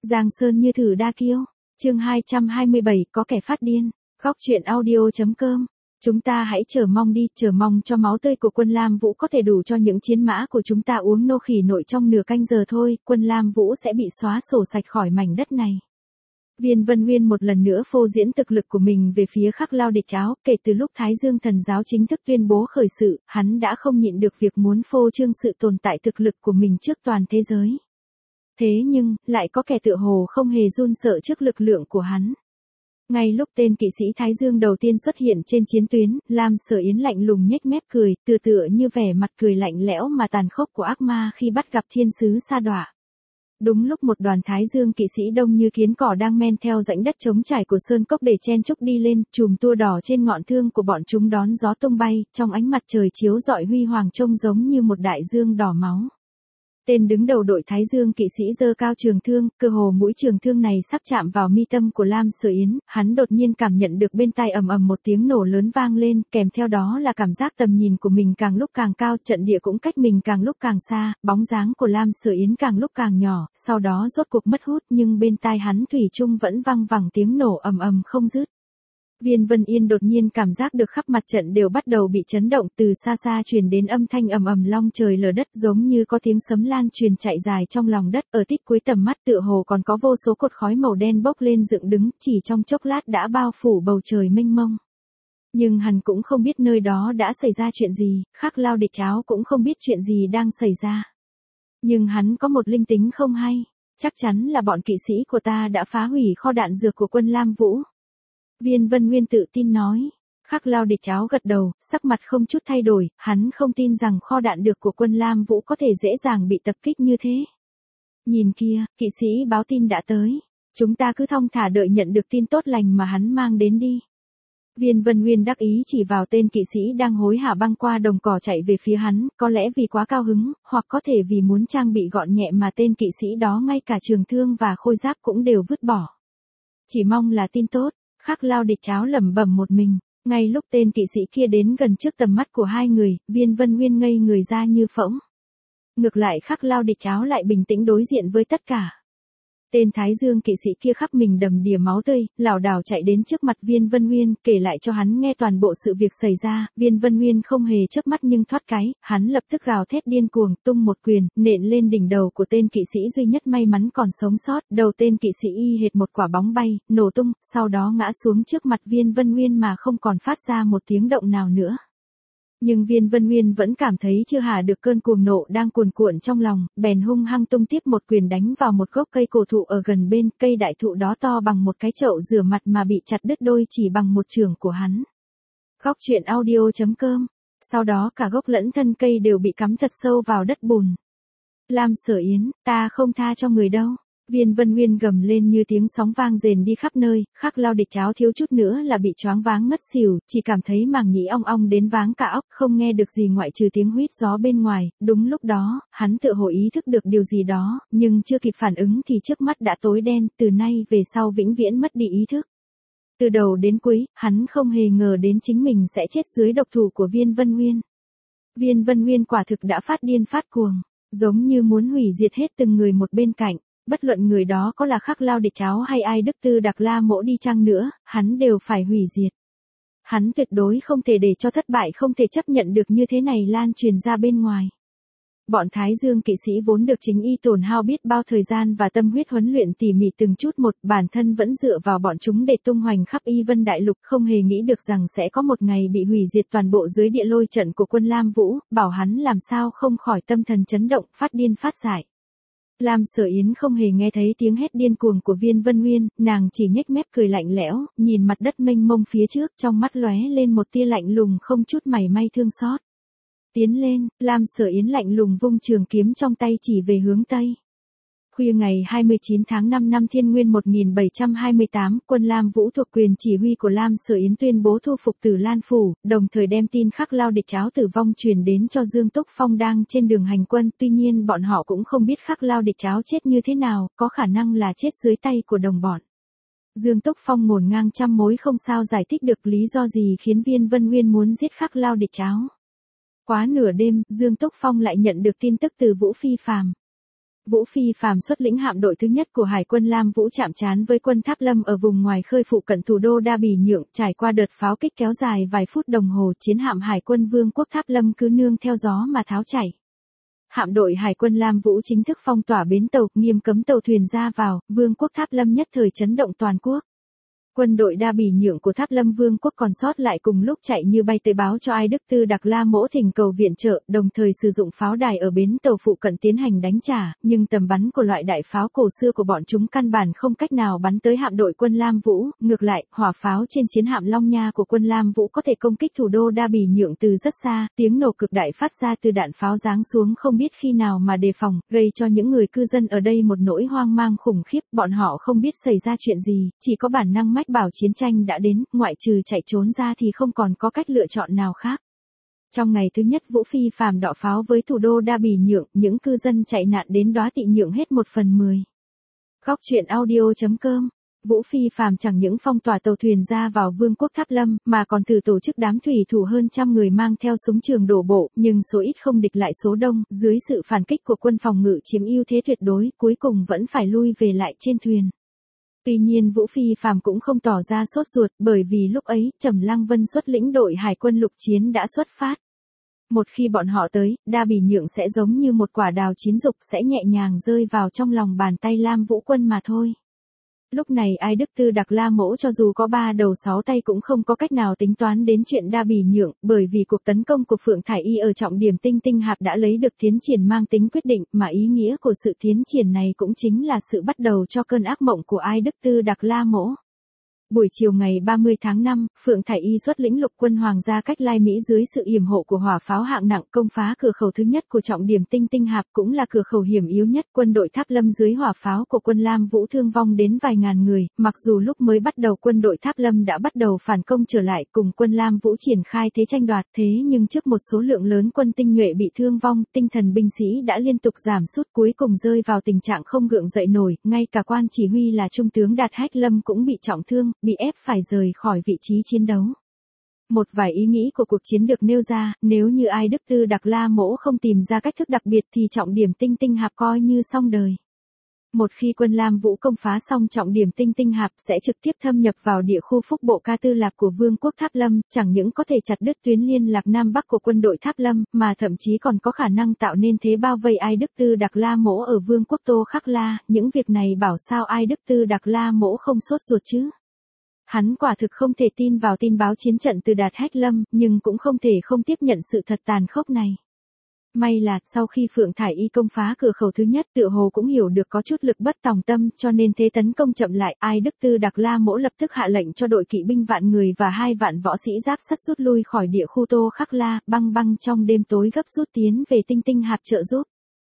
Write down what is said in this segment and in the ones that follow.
Giang Sơn như thử đa kiêu. Chương 227, có kẻ phát điên. Góc truyện audio.com. Chúng ta hãy chờ mong đi, chờ mong cho máu tươi của quân Lam Vũ có thể đủ cho những chiến mã của chúng ta uống nô khỉ nội trong nửa canh giờ thôi, quân Lam Vũ sẽ bị xóa sổ sạch khỏi mảnh đất này. Viên Vân Nguyên một lần nữa phô diễn thực lực của mình về phía Khắc Lao địch áo, kể từ lúc Thái Dương Thần Giáo chính thức tuyên bố khởi sự, hắn đã không nhịn được việc muốn phô trương sự tồn tại thực lực của mình trước toàn thế giới. Thế nhưng, lại có kẻ tựa hồ không hề run sợ trước lực lượng của hắn. Ngay lúc tên kỵ sĩ Thái Dương đầu tiên xuất hiện trên chiến tuyến, Lam Sở Yến lạnh lùng nhếch mép cười, tựa như vẻ mặt cười lạnh lẽo mà tàn khốc của ác ma khi bắt gặp thiên sứ sa đọa. Đúng lúc một đoàn Thái Dương kỵ sĩ đông như kiến cỏ đang men theo rãnh đất trống trải của sơn cốc để chen chúc đi lên, chùm tua đỏ trên ngọn thương của bọn chúng đón gió tung bay, trong ánh mặt trời chiếu rọi huy hoàng trông giống như một đại dương đỏ máu. Tên đứng đầu đội Thái Dương kỵ sĩ giơ cao trường thương, cơ hồ mũi trường thương này sắp chạm vào mi tâm của Lam Sở Yến, hắn đột nhiên cảm nhận được bên tai ầm ầm một tiếng nổ lớn vang lên, kèm theo đó là cảm giác tầm nhìn của mình càng lúc càng cao, trận địa cũng cách mình càng lúc càng xa, bóng dáng của Lam Sở Yến càng lúc càng nhỏ, sau đó rốt cuộc mất hút nhưng bên tai hắn thủy chung vẫn vang vẳng tiếng nổ ầm ầm không dứt. Viên Vân Yên đột nhiên cảm giác được khắp mặt trận đều bắt đầu bị chấn động, từ xa xa truyền đến âm thanh ầm ầm long trời lở đất, giống như có tiếng sấm lan truyền chạy dài trong lòng đất, ở tít cuối tầm mắt tựa hồ còn có vô số cột khói màu đen bốc lên dựng đứng, chỉ trong chốc lát đã bao phủ bầu trời mênh mông. Nhưng hắn cũng không biết nơi đó đã xảy ra chuyện gì, Khắc Lao địch áo cũng không biết chuyện gì đang xảy ra. Nhưng hắn có một linh tính không hay, chắc chắn là bọn kỵ sĩ của ta đã phá hủy kho đạn dược của quân Lam Vũ. Viên Vân Nguyên tự tin nói. Khắc Lao địch áo gật đầu, sắc mặt không chút thay đổi, hắn không tin rằng kho đạn dược của quân Lam Vũ có thể dễ dàng bị tập kích như thế. Nhìn kia, kỵ sĩ báo tin đã tới. Chúng ta cứ thong thả đợi nhận được tin tốt lành mà hắn mang đến đi. Viên Vân Nguyên đắc ý chỉ vào tên kỵ sĩ đang hối hả băng qua đồng cỏ chạy về phía hắn, có lẽ vì quá cao hứng, hoặc có thể vì muốn trang bị gọn nhẹ mà tên kỵ sĩ đó ngay cả trường thương và khôi giáp cũng đều vứt bỏ. Chỉ mong là tin tốt. Khắc Lao địch áo lẩm bẩm một mình, ngay lúc tên kỵ sĩ kia đến gần trước tầm mắt của hai người, Viên Vân Nguyên ngây người ra như phỗng. Ngược lại Khắc Lao địch áo lại bình tĩnh đối diện với tất cả. Tên Thái Dương kỵ sĩ kia khắp mình đầm đìa máu tươi, lảo đảo chạy đến trước mặt Viên Vân Nguyên, kể lại cho hắn nghe toàn bộ sự việc xảy ra. Viên Vân Nguyên không hề chớp mắt nhưng thoát cái, hắn lập tức gào thét điên cuồng, tung một quyền, nện lên đỉnh đầu của tên kỵ sĩ duy nhất may mắn còn sống sót. Đầu tên kỵ sĩ y hệt một quả bóng bay, nổ tung, sau đó ngã xuống trước mặt Viên Vân Nguyên mà không còn phát ra một tiếng động nào nữa. Nhưng Viên Vân Nguyên vẫn cảm thấy chưa hả được cơn cuồng nộ đang cuồn cuộn trong lòng, bèn hung hăng tung tiếp một quyền đánh vào một gốc cây cổ thụ ở gần bên, cây đại thụ đó to bằng một cái chậu rửa mặt mà bị chặt đứt đôi chỉ bằng một chưởng của hắn. Góc truyện audio.com. Sau đó cả gốc lẫn thân cây đều bị cắm thật sâu vào đất bùn. Lam Sở Yến, ta không tha cho người đâu. Viên Vân Nguyên gầm lên như tiếng sóng vang rền đi khắp nơi, Khắc Lao địch áo thiếu chút nữa là bị choáng váng ngất xỉu, chỉ cảm thấy màng nhĩ ong ong đến váng cả óc, không nghe được gì ngoại trừ tiếng huýt gió bên ngoài. Đúng lúc đó, hắn tựa hồ ý thức được điều gì đó, nhưng chưa kịp phản ứng thì trước mắt đã tối đen, từ nay về sau vĩnh viễn mất đi ý thức. Từ đầu đến cuối, hắn không hề ngờ đến chính mình sẽ chết dưới độc thủ của Viên Vân Nguyên. Viên Vân Nguyên quả thực đã phát điên phát cuồng, giống như muốn hủy diệt hết từng người một bên cạnh. Bất luận người đó có là Khắc Lao địch áo hay ai Đức Tư Đặc La Mỗ đi chăng nữa, hắn đều phải hủy diệt. Hắn tuyệt đối không thể để cho thất bại không thể chấp nhận được như thế này lan truyền ra bên ngoài. Bọn Thái Dương kỵ sĩ vốn được chính y tổn hao biết bao thời gian và tâm huyết huấn luyện tỉ mỉ từng chút một, bản thân vẫn dựa vào bọn chúng để tung hoành khắp Y Vân Đại Lục, không hề nghĩ được rằng sẽ có một ngày bị hủy diệt toàn bộ dưới địa lôi trận của quân Lam Vũ, bảo hắn làm sao không khỏi tâm thần chấn động, phát điên phát dại. Lam Sở Yến không hề nghe thấy tiếng hét điên cuồng của Viên Vân Nguyên, nàng chỉ nhếch mép cười lạnh lẽo, nhìn mặt đất mênh mông phía trước, trong mắt lóe lên một tia lạnh lùng không chút mảy may thương xót. Tiến lên, Lam Sở Yến lạnh lùng vung trường kiếm trong tay chỉ về hướng Tây. Khuya ngày 29 tháng 5 năm Thiên Nguyên 1728, quân Lam Vũ thuộc quyền chỉ huy của Lam Sở Yến tuyên bố thu phục Tử Lan Phủ, đồng thời đem tin Khắc Lao địch áo tử vong truyền đến cho Dương Túc Phong đang trên đường hành quân. Tuy nhiên bọn họ cũng không biết Khắc Lao địch áo chết như thế nào, có khả năng là chết dưới tay của đồng bọn. Dương Túc Phong ngổn ngang trăm mối không sao giải thích được lý do gì khiến Viên Vân Nguyên muốn giết Khắc Lao địch áo. Quá nửa đêm, Dương Túc Phong lại nhận được tin tức từ Vũ Phi Phàm. Vũ Phi Phàm xuất lĩnh hạm đội thứ nhất của Hải quân Lam Vũ chạm trán với quân Tháp Lâm ở vùng ngoài khơi phụ cận thủ đô Đa Bỉ Nhượng, trải qua đợt pháo kích kéo dài vài phút đồng hồ, chiến hạm Hải quân Vương quốc Tháp Lâm cứ nương theo gió mà tháo chảy. Hạm đội Hải quân Lam Vũ chính thức phong tỏa bến tàu, nghiêm cấm tàu thuyền ra vào, Vương quốc Tháp Lâm nhất thời chấn động toàn quốc. Quân đội Đa Bỉ Nhượng của Tháp Lâm Vương quốc còn sót lại cùng lúc chạy như bay tới báo cho Ai Đức Tư Đặc La Mỗ thỉnh cầu viện trợ, đồng thời sử dụng pháo đài ở bến tàu phụ cận tiến hành đánh trả, nhưng tầm bắn của loại đại pháo cổ xưa của bọn chúng căn bản không cách nào bắn tới hạm đội quân Lam Vũ, ngược lại, hỏa pháo trên chiến hạm Long Nha của quân Lam Vũ có thể công kích thủ đô Đa Bỉ Nhượng từ rất xa, tiếng nổ cực đại phát ra từ đạn pháo giáng xuống không biết khi nào mà đề phòng, gây cho những người cư dân ở đây một nỗi hoang mang khủng khiếp, bọn họ không biết xảy ra chuyện gì, chỉ có bản năng mách bảo chiến tranh đã đến, ngoại trừ chạy trốn ra thì không còn có cách lựa chọn nào khác. Trong ngày thứ nhất Vũ Phi Phàm đọ pháo với thủ đô Đa Bỉ Nhượng, những cư dân chạy nạn đến Đóa Tị Nhượng hết 1/10. Góc truyện audio.com. Vũ Phi Phàm chẳng những phong tỏa tàu thuyền ra vào Vương quốc Tháp Lâm, mà còn thử tổ chức đám thủy thủ hơn trăm người mang theo súng trường đổ bộ, nhưng số ít không địch lại số đông, dưới sự phản kích của quân phòng ngự chiếm ưu thế tuyệt đối, cuối cùng vẫn phải lui về lại trên thuyền. Tuy nhiên Vũ Phi Phàm cũng không tỏ ra sốt ruột, bởi vì lúc ấy, Trầm Lăng Vân xuất lĩnh đội hải quân lục chiến đã xuất phát. Một khi bọn họ tới, Đa Bỉ Nhượng sẽ giống như một quả đào chín rục, sẽ nhẹ nhàng rơi vào trong lòng bàn tay Lam Vũ quân mà thôi. Lúc này Ai Đức Tư Đặc La Mỗ cho dù có 3 đầu 6 tay cũng không có cách nào tính toán đến chuyện Đa Bỉ Nhượng, bởi vì cuộc tấn công của Phượng Thải Y ở trọng điểm Tinh Tinh Hạp đã lấy được tiến triển mang tính quyết định, mà ý nghĩa của sự tiến triển này cũng chính là sự bắt đầu cho cơn ác mộng của Ai Đức Tư Đặc La Mỗ. Buổi chiều ngày 30 tháng 5, Phượng Thải Y xuất lĩnh lục quân Hoàng gia cách Lai Mỹ dưới sự yểm hộ của hỏa pháo hạng nặng công phá cửa khẩu thứ nhất của trọng điểm Tinh Tinh Hạp, cũng là cửa khẩu hiểm yếu nhất. Quân đội Tháp Lâm dưới hỏa pháo của quân Lam Vũ thương vong đến vài ngàn người, mặc dù lúc mới bắt đầu quân đội Tháp Lâm đã bắt đầu phản công trở lại cùng quân Lam Vũ triển khai thế tranh đoạt, thế nhưng trước một số lượng lớn quân tinh nhuệ bị thương vong, tinh thần binh sĩ đã liên tục giảm sút, cuối cùng rơi vào tình trạng không gượng dậy nổi, ngay cả quan chỉ huy là Trung tướng Đạt Hách Lâm cũng bị trọng thương, bị ép phải rời khỏi vị trí chiến đấu. Một vài ý nghĩ của cuộc chiến được nêu ra, nếu như Ai Đức Tư Đặc La Mỗ không tìm ra cách thức đặc biệt thì trọng điểm Tinh Tinh Hạp coi như xong đời. Một khi quân Lam Vũ công phá xong trọng điểm Tinh Tinh Hạp sẽ trực tiếp thâm nhập vào địa khu Phúc Bộ Ca Tư Lạc của Vương quốc Tháp Lâm, chẳng những có thể chặt đứt tuyến liên lạc Nam Bắc của quân đội Tháp Lâm, mà thậm chí còn có khả năng tạo nên thế bao vây Ai Đức Tư Đặc La Mỗ ở Vương quốc Tô Khắc La, những việc này bảo sao Ai Đức Tư Đặc La Mỗ không sốt ruột chứ. Hắn quả thực không thể tin vào tin báo chiến trận từ Đạt Hách Lâm, nhưng cũng không thể không tiếp nhận sự thật tàn khốc này. May là, sau khi Phượng Thải Y công phá cửa khẩu thứ nhất tựa hồ cũng hiểu được có chút lực bất tòng tâm, cho nên thế tấn công chậm lại, Ai Đức Tư Đặc La Mỗ lập tức hạ lệnh cho đội kỵ binh vạn người và 2 vạn võ sĩ giáp sắt rút lui khỏi địa khu Tô Khắc La, băng trong đêm tối gấp rút tiến về Tinh Tinh Hạp trợ giúp.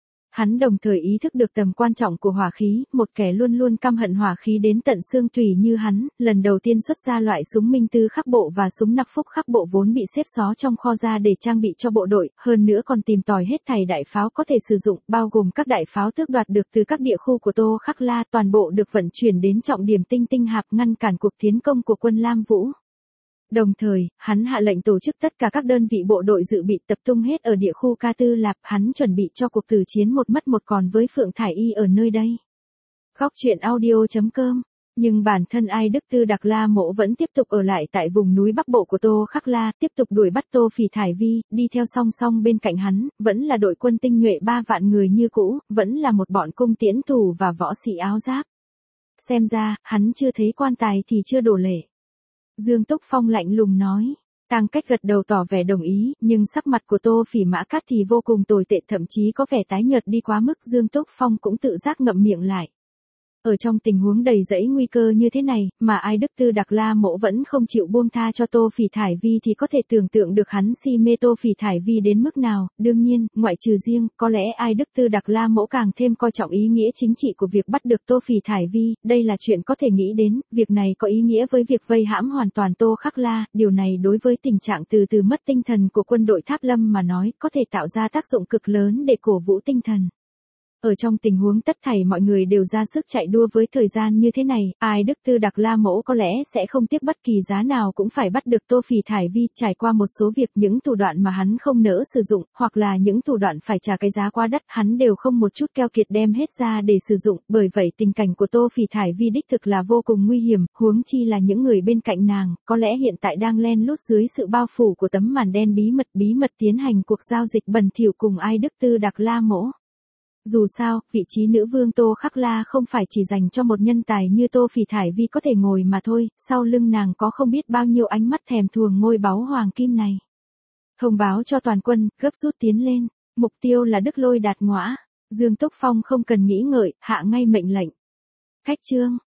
Hắn đồng thời ý thức được tầm quan trọng của hỏa khí, một kẻ luôn luôn căm hận hỏa khí đến tận xương tủy như hắn, lần đầu tiên xuất ra loại súng Minh Tư Khắc Bộ và súng Nặc Phúc Khắc Bộ vốn bị xếp xó trong kho ra để trang bị cho bộ đội, hơn nữa còn tìm tòi hết thảy đại pháo có thể sử dụng, bao gồm các đại pháo tước đoạt được từ các địa khu của Tô Khắc La, toàn bộ được vận chuyển đến trọng điểm Tinh Tinh Hạp ngăn cản cuộc tiến công của quân Lam Vũ. Đồng thời, hắn hạ lệnh tổ chức tất cả các đơn vị bộ đội dự bị tập trung hết ở địa khu Ca Tư Lạp, hắn chuẩn bị cho cuộc tử chiến một mất một còn với Phượng Thải Y ở nơi đây. Góc truyện audio.com. Nhưng bản thân Ai Đức Tư Đặc La Mỗ vẫn tiếp tục ở lại tại vùng núi Bắc Bộ của Tô Khắc La, tiếp tục đuổi bắt Tô Phỉ Thải Vi, đi theo song song bên cạnh hắn, vẫn là đội quân tinh nhuệ 3 vạn người như cũ, vẫn là một bọn cung tiễn thủ và võ sĩ áo giáp. Xem ra, hắn chưa thấy quan tài thì chưa đổ lệ. Dương Túc Phong lạnh lùng nói. Tăng Cách gật đầu tỏ vẻ đồng ý, nhưng sắc mặt của Tô Phỉ Mã Cát thì vô cùng tồi tệ, thậm chí có vẻ tái nhợt đi quá mức. Dương Túc Phong cũng tự giác ngậm miệng lại. Ở trong tình huống đầy rẫy nguy cơ như thế này, mà Ai Đức Tư Đặc La Mỗ vẫn không chịu buông tha cho Tô Phỉ Thải Vi thì có thể tưởng tượng được hắn si mê Tô Phỉ Thải Vi đến mức nào. Đương nhiên, ngoại trừ riêng, có lẽ Ai Đức Tư Đặc La Mỗ càng thêm coi trọng ý nghĩa chính trị của việc bắt được Tô Phỉ Thải Vi, đây là chuyện có thể nghĩ đến, việc này có ý nghĩa với việc vây hãm hoàn toàn Tô Khắc La, điều này đối với tình trạng từ từ mất tinh thần của quân đội Tháp Lâm mà nói, có thể tạo ra tác dụng cực lớn để cổ vũ tinh thần. Ở trong tình huống tất thảy mọi người đều ra sức chạy đua với thời gian như thế này, Ai Đức Tư Đặc La Mỗ có lẽ sẽ không tiếc bất kỳ giá nào cũng phải bắt được Tô Phỉ Thải Vi, trải qua một số việc, những thủ đoạn mà hắn không nỡ sử dụng, hoặc là những thủ đoạn phải trả cái giá quá đắt, hắn đều không một chút keo kiệt đem hết ra để sử dụng, bởi vậy tình cảnh của Tô Phỉ Thải Vi đích thực là vô cùng nguy hiểm, huống chi là những người bên cạnh nàng, có lẽ hiện tại đang len lút dưới sự bao phủ của tấm màn đen bí mật tiến hành cuộc giao dịch bẩn thỉu cùng Ai Đức Tư Đặc La Mỗ. Dù sao, vị trí nữ vương Tô Khắc La không phải chỉ dành cho một nhân tài như Tô Phỉ Thải Vi có thể ngồi mà thôi, sau lưng nàng có không biết bao nhiêu ánh mắt thèm thuồng ngôi báu hoàng kim này. Thông báo cho toàn quân, gấp rút tiến lên, mục tiêu là Đức Lôi Đạt Ngõa. Dương Túc Phong không cần nghĩ ngợi, hạ ngay mệnh lệnh. Khách trương,